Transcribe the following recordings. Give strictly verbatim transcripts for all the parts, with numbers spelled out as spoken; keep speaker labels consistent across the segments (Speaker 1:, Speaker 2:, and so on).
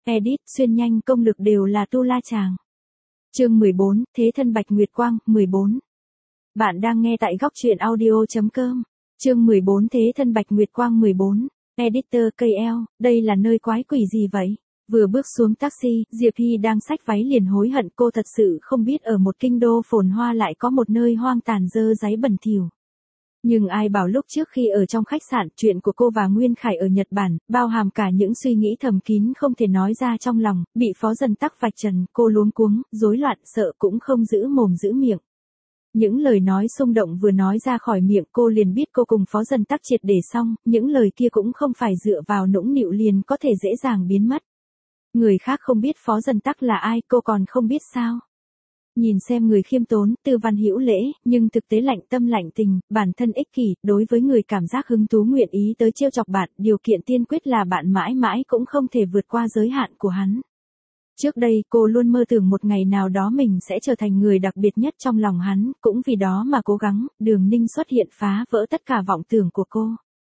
Speaker 1: Edit, xuyên nhanh công lực đều là tu la chàng. Chương mười bốn, Thế thân Bạch Nguyệt Quang, mười bốn. Bạn đang nghe tại góc truyện audio chấm com. Chương mười bốn Thế thân Bạch Nguyệt Quang mười bốn. Editor ca lờ, đây là nơi quái quỷ gì vậy? Vừa bước xuống taxi, Diệp Hy đang xách váy liền hối hận, cô thật sự không biết ở một kinh đô phồn hoa lại có một nơi hoang tàn dơ dáy bẩn thỉu. Nhưng ai bảo lúc trước khi ở trong khách sạn, chuyện của cô và Nguyên Khải ở Nhật Bản, bao hàm cả những suy nghĩ thầm kín không thể nói ra trong lòng, bị Phó Dần Tắc vạch trần, cô luống cuống, rối loạn, sợ cũng không giữ mồm giữ miệng. Những lời nói xung động vừa nói ra khỏi miệng cô liền biết cô cùng Phó Dần Tắc triệt để xong, những lời kia cũng không phải dựa vào nũng nịu liền có thể dễ dàng biến mất. Người khác không biết Phó Dần Tắc là ai, cô còn không biết sao? Nhìn xem người khiêm tốn, tư văn hữu lễ, nhưng thực tế lạnh tâm lạnh tình, bản thân ích kỷ, đối với người cảm giác hứng thú nguyện ý tới trêu chọc bạn, điều kiện tiên quyết là bạn mãi mãi cũng không thể vượt qua giới hạn của hắn. Trước đây cô luôn mơ tưởng một ngày nào đó mình sẽ trở thành người đặc biệt nhất trong lòng hắn, cũng vì đó mà cố gắng, Đường Ninh xuất hiện phá vỡ tất cả vọng tưởng của cô.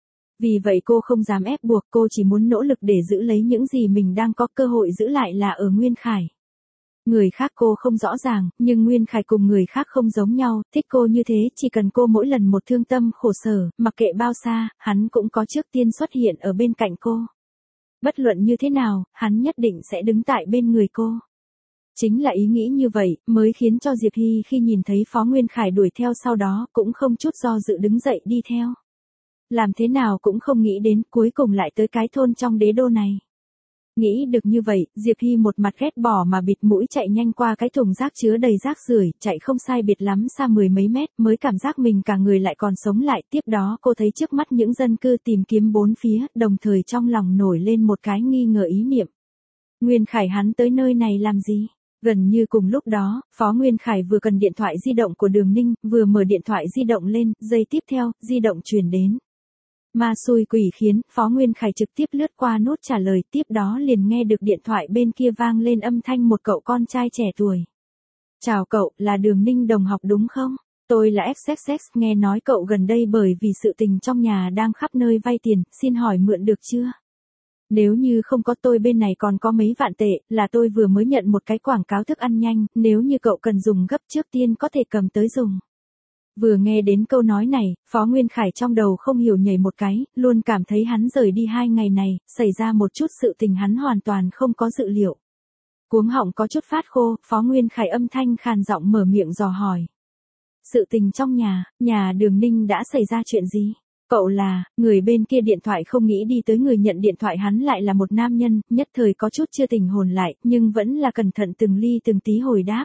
Speaker 1: Vì vậy cô không dám ép buộc, cô chỉ muốn nỗ lực để giữ lấy những gì mình đang có, cơ hội giữ lại là ở Nguyên Khải. Người khác cô không rõ ràng, nhưng Nguyên Khải cùng người khác không giống nhau, thích cô như thế, chỉ cần cô mỗi lần một thương tâm khổ sở, mặc kệ bao xa, hắn cũng có trước tiên xuất hiện ở bên cạnh cô. Bất luận như thế nào, hắn nhất định sẽ đứng tại bên người cô. Chính là ý nghĩ như vậy, mới khiến cho Diệp Hy khi nhìn thấy Phó Nguyên Khải đuổi theo sau đó, cũng không chút do dự đứng dậy đi theo. Làm thế nào cũng không nghĩ đến, cuối cùng lại tới cái thôn trong đế đô này. Nghĩ được như vậy, Diệp Hy một mặt ghét bỏ mà bịt mũi chạy nhanh qua cái thùng rác chứa đầy rác rưởi, chạy không sai biệt lắm xa mười mấy mét, mới cảm giác mình cả người lại còn sống lại. Tiếp đó cô thấy trước mắt những dân cư tìm kiếm bốn phía, đồng thời trong lòng nổi lên một cái nghi ngờ ý niệm. Nguyên Khải hắn tới nơi này làm gì? Gần như cùng lúc đó, Phó Nguyên Khải vừa cần điện thoại di động của Đường Ninh, vừa mở điện thoại di động lên, giây tiếp theo, di động truyền đến. Ma xui quỷ khiến, Phó Nguyên Khải trực tiếp lướt qua nút trả lời, tiếp đó liền nghe được điện thoại bên kia vang lên âm thanh một cậu con trai trẻ tuổi. Chào cậu, là Đường Ninh đồng học đúng không? Tôi là ích ích ích, nghe nói cậu gần đây bởi vì sự tình trong nhà đang khắp nơi vay tiền, xin hỏi mượn được chưa? Nếu như không có tôi bên này còn có mấy vạn tệ, là tôi vừa mới nhận một cái quảng cáo thức ăn nhanh, nếu như cậu cần dùng gấp trước tiên có thể cầm tới dùng. Vừa nghe đến câu nói này, Phó Nguyên Khải trong đầu không hiểu nhảy một cái, luôn cảm thấy hắn rời đi hai ngày này, xảy ra một chút sự tình hắn hoàn toàn không có dự liệu. Cuống họng có chút phát khô, Phó Nguyên Khải âm thanh khàn giọng mở miệng dò hỏi. Sự tình trong nhà, nhà Đường Ninh đã xảy ra chuyện gì? Cậu là, người bên kia điện thoại không nghĩ đi tới người nhận điện thoại hắn lại là một nam nhân, nhất thời có chút chưa tỉnh hồn lại, nhưng vẫn là cẩn thận từng ly từng tí hồi đáp.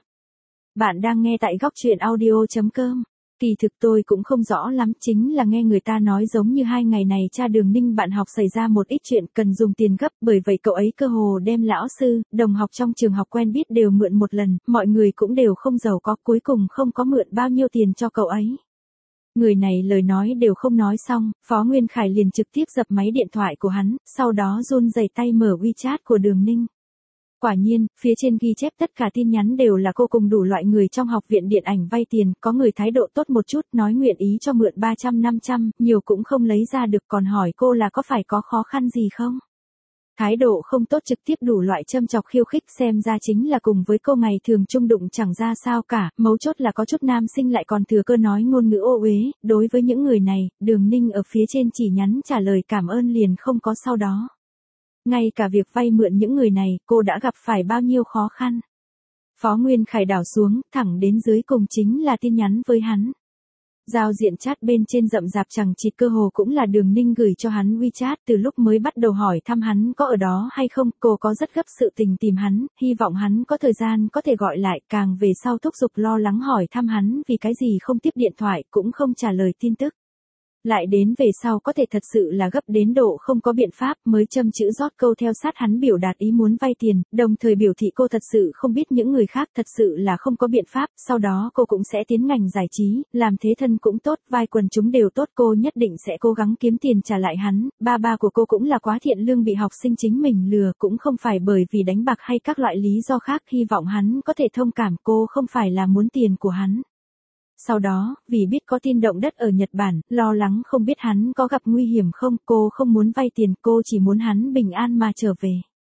Speaker 1: Bạn đang nghe tại góc truyện audio chấm com. Kỳ thực tôi cũng không rõ lắm, chính là nghe người ta nói giống như hai ngày này cha Đường Ninh bạn học xảy ra một ít chuyện cần dùng tiền gấp, bởi vậy cậu ấy cơ hồ đem lão sư, đồng học trong trường học quen biết đều mượn một lần, mọi người cũng đều không giàu có, cuối cùng không có mượn bao nhiêu tiền cho cậu ấy. Người này lời nói đều không nói xong, Phó Nguyên Khải liền trực tiếp dập máy điện thoại của hắn, sau đó run rẩy tay mở WeChat của Đường Ninh. Quả nhiên, phía trên ghi chép tất cả tin nhắn đều là cô cùng đủ loại người trong học viện điện ảnh vay tiền, có người thái độ tốt một chút, nói nguyện ý cho mượn ba trăm năm trăm, nhiều cũng không lấy ra được, còn hỏi cô là có phải có khó khăn gì không? Thái độ không tốt trực tiếp đủ loại châm chọc khiêu khích, xem ra chính là cùng với cô ngày thường chung đụng chẳng ra sao cả, mấu chốt là có chút nam sinh lại còn thừa cơ nói ngôn ngữ ô uế, đối với những người này, Đường Ninh ở phía trên chỉ nhắn trả lời cảm ơn liền không có sau đó. Ngay cả việc vay mượn những người này, cô đã gặp phải bao nhiêu khó khăn. Phó Nguyên Khải đảo xuống, thẳng đến dưới cùng chính là tin nhắn với hắn. Giao diện chat bên trên rậm rạp chẳng chịt cơ hồ cũng là Đường Ninh gửi cho hắn WeChat, từ lúc mới bắt đầu hỏi thăm hắn có ở đó hay không, cô có rất gấp sự tình tìm hắn, hy vọng hắn có thời gian có thể gọi lại, càng về sau thúc giục lo lắng hỏi thăm hắn vì cái gì không tiếp điện thoại, cũng không trả lời tin tức. Lại đến về sau có thể thật sự là gấp đến độ không có biện pháp, mới châm chữ rót câu theo sát hắn biểu đạt ý muốn vay tiền, đồng thời biểu thị cô thật sự không biết những người khác, thật sự là không có biện pháp, sau đó cô cũng sẽ tiến ngành giải trí, làm thế thân cũng tốt, vai quần chúng đều tốt, cô nhất định sẽ cố gắng kiếm tiền trả lại hắn, ba ba của cô cũng là quá thiện lương bị học sinh chính mình lừa, cũng không phải bởi vì đánh bạc hay các loại lý do khác, hy vọng hắn có thể thông cảm, cô không phải là muốn tiền của hắn. Sau đó, vì biết có tin động đất ở Nhật Bản, lo lắng không biết hắn có gặp nguy hiểm không, cô không muốn vay tiền, cô chỉ muốn hắn bình an mà trở về.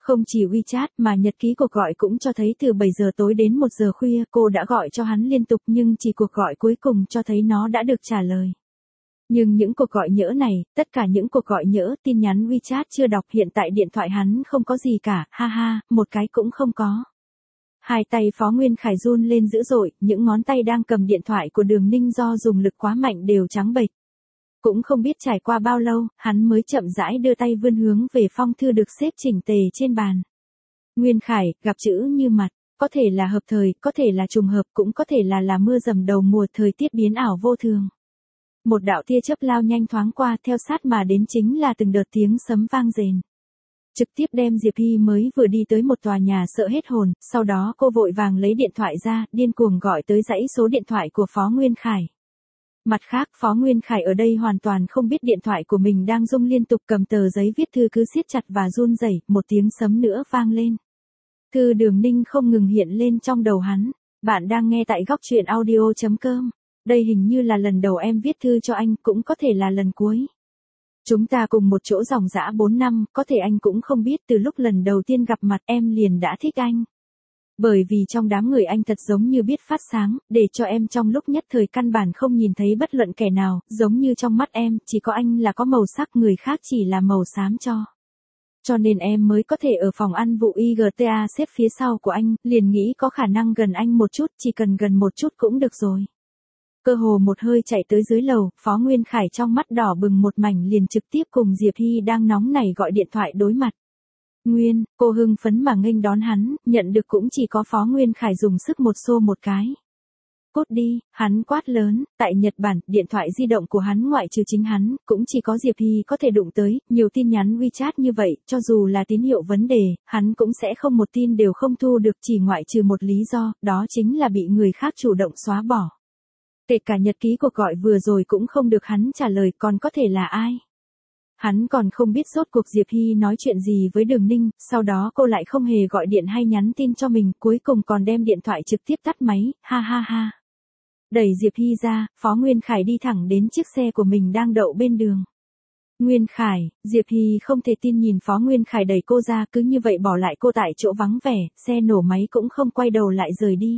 Speaker 1: Không chỉ WeChat mà nhật ký cuộc gọi cũng cho thấy từ bảy giờ tối đến một giờ khuya cô đã gọi cho hắn liên tục nhưng chỉ cuộc gọi cuối cùng cho thấy nó đã được trả lời. Nhưng những cuộc gọi nhỡ này, tất cả những cuộc gọi nhỡ, tin nhắn WeChat chưa đọc hiện tại điện thoại hắn không có gì cả, ha ha, một cái cũng không có. Hai tay Phó Nguyên Khải run lên dữ dội, những ngón tay đang cầm điện thoại của Đường Ninh do dùng lực quá mạnh đều trắng bệch. Cũng không biết trải qua bao lâu, hắn mới chậm rãi đưa tay vươn hướng về phong thư được xếp chỉnh tề trên bàn. Nguyên Khải, gặp chữ như mặt, có thể là hợp thời, có thể là trùng hợp, cũng có thể là là mưa dầm đầu mùa thời tiết biến ảo vô thường. Một đạo tia chớp lao nhanh thoáng qua theo sát mà đến chính là từng đợt tiếng sấm vang rền. Trực tiếp đem Diệp Hy mới vừa đi tới một tòa nhà sợ hết hồn, sau đó cô vội vàng lấy điện thoại ra, điên cuồng gọi tới dãy số điện thoại của Phó Nguyên Khải. Mặt khác, Phó Nguyên Khải ở đây hoàn toàn không biết điện thoại của mình đang rung liên tục, cầm tờ giấy viết thư cứ siết chặt và run rẩy, một tiếng sấm nữa vang lên. Thư Đường Ninh không ngừng hiện lên trong đầu hắn. Bạn đang nghe tại góc truyện audio chấm com. Đây hình như là lần đầu em viết thư cho anh, cũng có thể là lần cuối. Chúng ta cùng một chỗ dòng dã bốn năm, có thể anh cũng không biết từ lúc lần đầu tiên gặp mặt em liền đã thích anh. Bởi vì trong đám người anh thật giống như biết phát sáng, để cho em trong lúc nhất thời căn bản không nhìn thấy bất luận kẻ nào, giống như trong mắt em, chỉ có anh là có màu sắc, người khác chỉ là màu xám cho. Cho nên em mới có thể ở phòng ăn vụ i giê tê a xếp phía sau của anh, liền nghĩ có khả năng gần anh một chút, chỉ cần gần một chút cũng được rồi. Cơ hồ một hơi chạy tới dưới lầu, Phó Nguyên Khải trong mắt đỏ bừng một mảnh liền trực tiếp cùng Diệp Hy đang nóng nảy gọi điện thoại đối mặt. Nguyên, cô hưng phấn mà nghênh đón hắn, nhận được cũng chỉ có Phó Nguyên Khải dùng sức một xô một cái. Cút đi, hắn quát lớn, tại Nhật Bản, điện thoại di động của hắn ngoại trừ chính hắn, cũng chỉ có Diệp Hy có thể đụng tới, nhiều tin nhắn WeChat như vậy, cho dù là tín hiệu vấn đề, hắn cũng sẽ không một tin đều không thu được, chỉ ngoại trừ một lý do, đó chính là bị người khác chủ động xóa bỏ. Kể cả nhật ký cuộc gọi vừa rồi cũng không được hắn trả lời, còn có thể là ai? Hắn còn không biết rốt cuộc Diệp Hy nói chuyện gì với Đường Ninh, sau đó cô lại không hề gọi điện hay nhắn tin cho mình, cuối cùng còn đem điện thoại trực tiếp tắt máy, ha ha ha. Đẩy Diệp Hy ra, Phó Nguyên Khải đi thẳng đến chiếc xe của mình đang đậu bên đường. Nguyên Khải, Diệp Hy không thể tin nhìn Phó Nguyên Khải đẩy cô ra, cứ như vậy bỏ lại cô tại chỗ vắng vẻ, xe nổ máy cũng không quay đầu lại rời đi.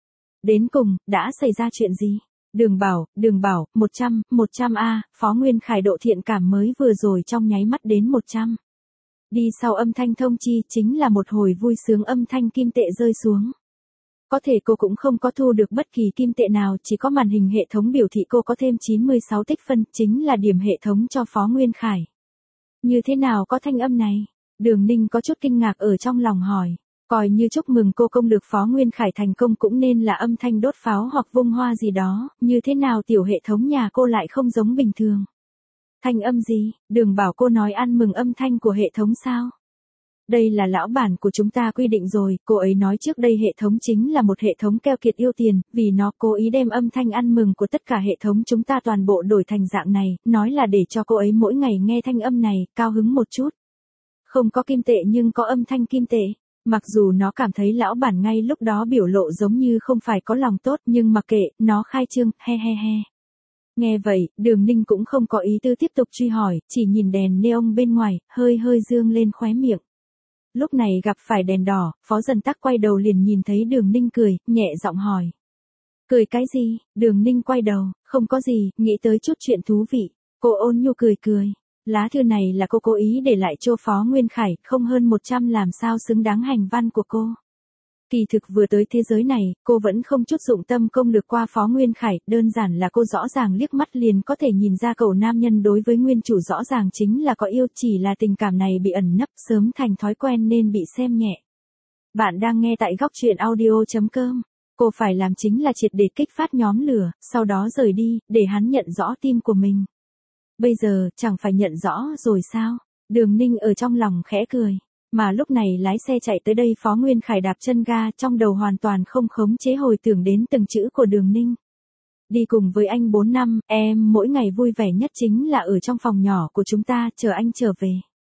Speaker 1: Đến cùng, đã xảy ra chuyện gì? Đường Bảo, Đường Bảo, một trăm, một trăm a, Phó Nguyên Khải độ thiện cảm mới vừa rồi trong nháy mắt đến một trăm. Đi sau âm thanh thông chi chính là một hồi vui sướng âm thanh kim tệ rơi xuống. Có thể cô cũng không có thu được bất kỳ kim tệ nào, chỉ có màn hình hệ thống biểu thị cô có thêm chín mươi sáu tích phân, chính là điểm hệ thống cho Phó Nguyên Khải. Như thế nào có thanh âm này? Đường Ninh có chút kinh ngạc ở trong lòng hỏi. Coi như chúc mừng cô công lược Phó Nguyên Khải thành công cũng nên là âm thanh đốt pháo hoặc vung hoa gì đó, như thế nào tiểu hệ thống nhà cô lại không giống bình thường. Thanh âm gì? Đường Bảo cô nói ăn mừng âm thanh của hệ thống sao? Đây là lão bản của chúng ta quy định rồi, cô ấy nói trước đây hệ thống chính là một hệ thống keo kiệt yêu tiền, vì nó cố ý đem âm thanh ăn mừng của tất cả hệ thống chúng ta toàn bộ đổi thành dạng này, nói là để cho cô ấy mỗi ngày nghe thanh âm này, cao hứng một chút. Không có kim tệ nhưng có âm thanh kim tệ. Mặc dù nó cảm thấy lão bản ngay lúc đó biểu lộ giống như không phải có lòng tốt nhưng mặc kệ, nó khai trương, he he he. Nghe vậy, Đường Ninh cũng không có ý tư tiếp tục truy hỏi, chỉ nhìn đèn neon bên ngoài, hơi hơi dương lên khóe miệng. Lúc này gặp phải đèn đỏ, Phó Dần Tắc quay đầu liền nhìn thấy Đường Ninh cười, nhẹ giọng hỏi. Cười cái gì? Đường Ninh quay đầu, không có gì, nghĩ tới chút chuyện thú vị. Cô ôn nhu cười cười. Lá thư này là cô cố ý để lại cho Phó Nguyên Khải, không hơn một trăm làm sao xứng đáng hành văn của cô. Kỳ thực vừa tới thế giới này, cô vẫn không chút dụng tâm công lược qua Phó Nguyên Khải, đơn giản là cô rõ ràng liếc mắt liền có thể nhìn ra cậu nam nhân đối với nguyên chủ rõ ràng chính là có yêu, chỉ là tình cảm này bị ẩn nấp sớm thành thói quen nên bị xem nhẹ. Bạn đang nghe tại góc truyện audio chấm com. Cô phải làm chính là triệt để kích phát nhóm lửa, sau đó rời đi, để hắn nhận rõ tim của mình. Bây giờ, chẳng phải nhận rõ rồi sao? Đường Ninh ở trong lòng khẽ cười. Mà lúc này lái xe chạy tới đây Phó Nguyên Khải đạp chân ga trong đầu hoàn toàn không khống chế hồi tưởng đến từng chữ của Đường Ninh. Đi cùng với anh bốn năm, em mỗi ngày vui vẻ nhất chính là ở trong phòng nhỏ của chúng ta chờ anh trở về.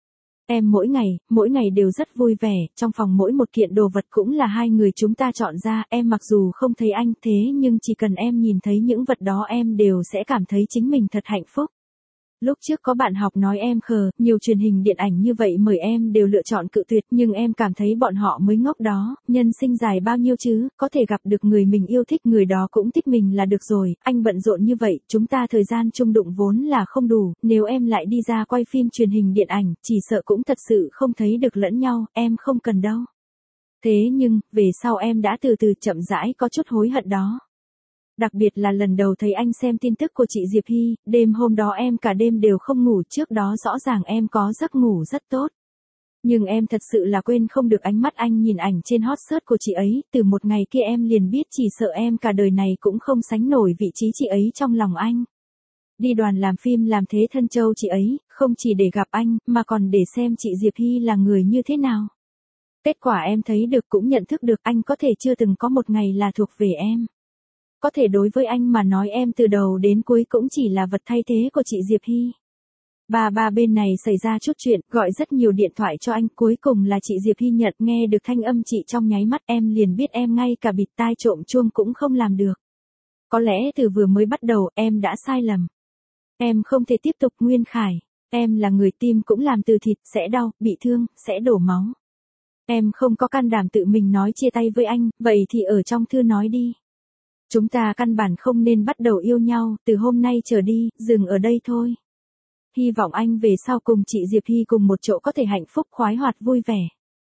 Speaker 1: Em mỗi ngày, mỗi ngày đều rất vui vẻ, trong phòng mỗi một kiện đồ vật cũng là hai người chúng ta chọn ra, em mặc dù không thấy anh thế nhưng chỉ cần em nhìn thấy những vật đó em đều sẽ cảm thấy chính mình thật hạnh phúc. Lúc trước có bạn học nói em khờ, nhiều truyền hình điện ảnh như vậy mời em đều lựa chọn cự tuyệt, nhưng em cảm thấy bọn họ mới ngốc đó, nhân sinh dài bao nhiêu chứ, có thể gặp được người mình yêu thích, người đó cũng thích mình là được rồi, anh bận rộn như vậy, chúng ta thời gian chung đụng vốn là không đủ, nếu em lại đi ra quay phim truyền hình điện ảnh, chỉ sợ cũng thật sự không thấy được lẫn nhau, em không cần đâu. Thế nhưng, về sau em đã từ từ chậm rãi có chút hối hận đó. Đặc biệt là lần đầu thấy anh xem tin tức của chị Diệp Hy, đêm hôm đó em cả đêm đều không ngủ, trước đó rõ ràng em có giấc ngủ rất tốt. Nhưng em thật sự là quên không được ánh mắt anh nhìn ảnh trên hot search của chị ấy, từ một ngày kia em liền biết chỉ sợ em cả đời này cũng không sánh nổi vị trí chị ấy trong lòng anh. Đi đoàn làm phim làm thế thân châu chị ấy, không chỉ để gặp anh, mà còn để xem chị Diệp Hy là người như thế nào. Kết quả em thấy được cũng nhận thức được anh có thể chưa từng có một ngày là thuộc về em. Có thể đối với anh mà nói em từ đầu đến cuối cũng chỉ là vật thay thế của chị Diệp Hy. Ba ba bên này xảy ra chút chuyện, gọi rất nhiều điện thoại cho anh, cuối cùng là chị Diệp Hy nhận, nghe được thanh âm chị trong nháy mắt em liền biết em ngay cả bịt tai trộm chuông cũng không làm được. Có lẽ từ vừa mới bắt đầu em đã sai lầm. Em không thể tiếp tục Nguyên Khải. Em là người tim cũng làm từ thịt, sẽ đau, bị thương, sẽ đổ máu. Em không có can đảm tự mình nói chia tay với anh, vậy thì ở trong thư nói đi. Chúng ta căn bản không nên bắt đầu yêu nhau, từ hôm nay trở đi, dừng ở đây thôi. Hy vọng anh về sau cùng chị Diệp Hy cùng một chỗ có thể hạnh phúc khoái hoạt vui vẻ.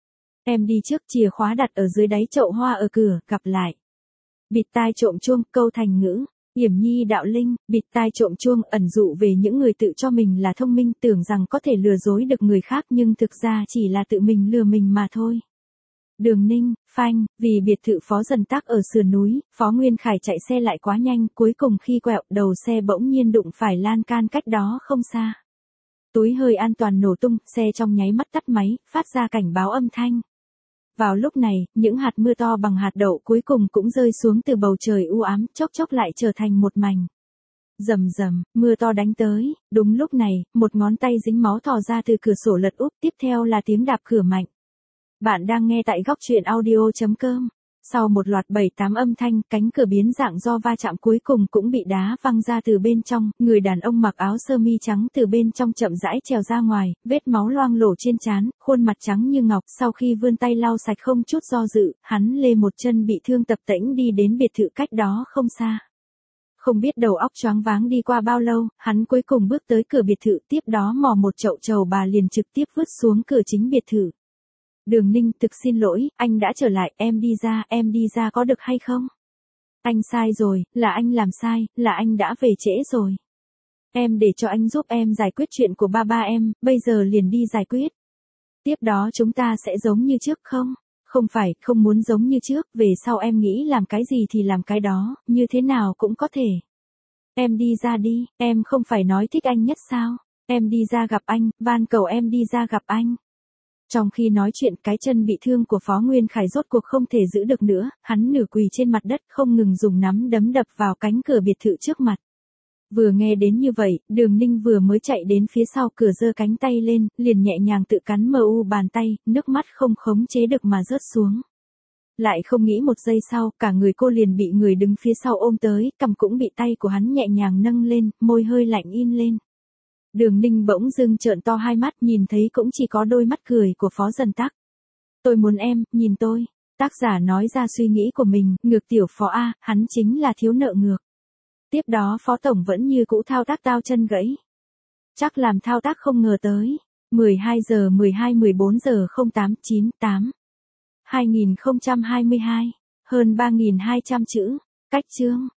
Speaker 1: Em đi trước, chìa khóa đặt ở dưới đáy chậu hoa ở cửa, gặp lại. Bịt tai trộm chuông, câu thành ngữ. Yểm Nhi Đạo Linh, bịt tai trộm chuông ẩn dụ về những người tự cho mình là thông minh, tưởng rằng có thể lừa dối được người khác nhưng thực ra chỉ là tự mình lừa mình mà thôi. Đường Ninh, phanh, vì biệt thự Phó Dần Tắc ở sườn núi, Phó Nguyên Khải chạy xe lại quá nhanh, cuối cùng khi quẹo, đầu xe bỗng nhiên đụng phải lan can cách đó không xa. Túi hơi an toàn nổ tung, xe trong nháy mắt tắt máy, phát ra cảnh báo âm thanh. Vào lúc này, những hạt mưa to bằng hạt đậu cuối cùng cũng rơi xuống từ bầu trời u ám, chốc chốc lại trở thành một mảnh. Rầm rầm, mưa to đánh tới, đúng lúc này, một ngón tay dính máu thò ra từ cửa sổ lật úp, tiếp theo là tiếng đạp cửa mạnh. Bạn đang nghe tại góc truyện audio chấm com. Sau một loạt bảy tám âm thanh, cánh cửa biến dạng do va chạm cuối cùng cũng bị đá văng ra từ bên trong, người đàn ông mặc áo sơ mi trắng từ bên trong chậm rãi trèo ra ngoài, vết máu loang lổ trên trán, khuôn mặt trắng như ngọc, sau khi vươn tay lau sạch không chút do dự, hắn lê một chân bị thương tập tễnh đi đến biệt thự cách đó không xa. Không biết đầu óc choáng váng đi qua bao lâu, hắn cuối cùng bước tới cửa biệt thự, tiếp đó mò một chậu trầu bà liền trực tiếp vứt xuống cửa chính biệt thự. Đường Ninh, thực xin lỗi, anh đã trở lại, em đi ra, em đi ra có được hay không? Anh sai rồi, là anh làm sai, là anh đã về trễ rồi. Em để cho anh giúp em giải quyết chuyện của ba ba em, bây giờ liền đi giải quyết. Tiếp đó chúng ta sẽ giống như trước không? Không phải, không muốn giống như trước, về sau em nghĩ làm cái gì thì làm cái đó, như thế nào cũng có thể. Em đi ra đi, em không phải nói thích anh nhất sao? Em đi ra gặp anh, van cầu em đi ra gặp anh. Trong khi nói chuyện, cái chân bị thương của Phó Nguyên Khải rốt cuộc không thể giữ được nữa, hắn nửa quỳ trên mặt đất không ngừng dùng nắm đấm đập vào cánh cửa biệt thự trước mặt. Vừa nghe đến như vậy, Đường Ninh vừa mới chạy đến phía sau cửa giơ cánh tay lên, liền nhẹ nhàng tự cắn mờ u bàn tay, nước mắt không khống chế được mà rớt xuống. Lại không nghĩ một giây sau, cả người cô liền bị người đứng phía sau ôm tới, cằm cũng bị tay của hắn nhẹ nhàng nâng lên, môi hơi lạnh in lên. Đường Ninh bỗng dưng trợn to hai mắt, nhìn thấy cũng chỉ có đôi mắt cười của Phó Dần Tắc. Tôi muốn em, nhìn tôi. Tác giả nói ra suy nghĩ của mình, ngược tiểu Phó A, hắn chính là thiếu nợ ngược. Tiếp đó Phó Tổng vẫn như cũ thao tác tao chân gãy. Chắc làm thao tác không ngờ tới. mười hai giờ mười hai mười bốn giờ không tám chín tám. hai nghìn không trăm hai mươi hai. Hơn ba nghìn hai trăm chữ. Cách chương.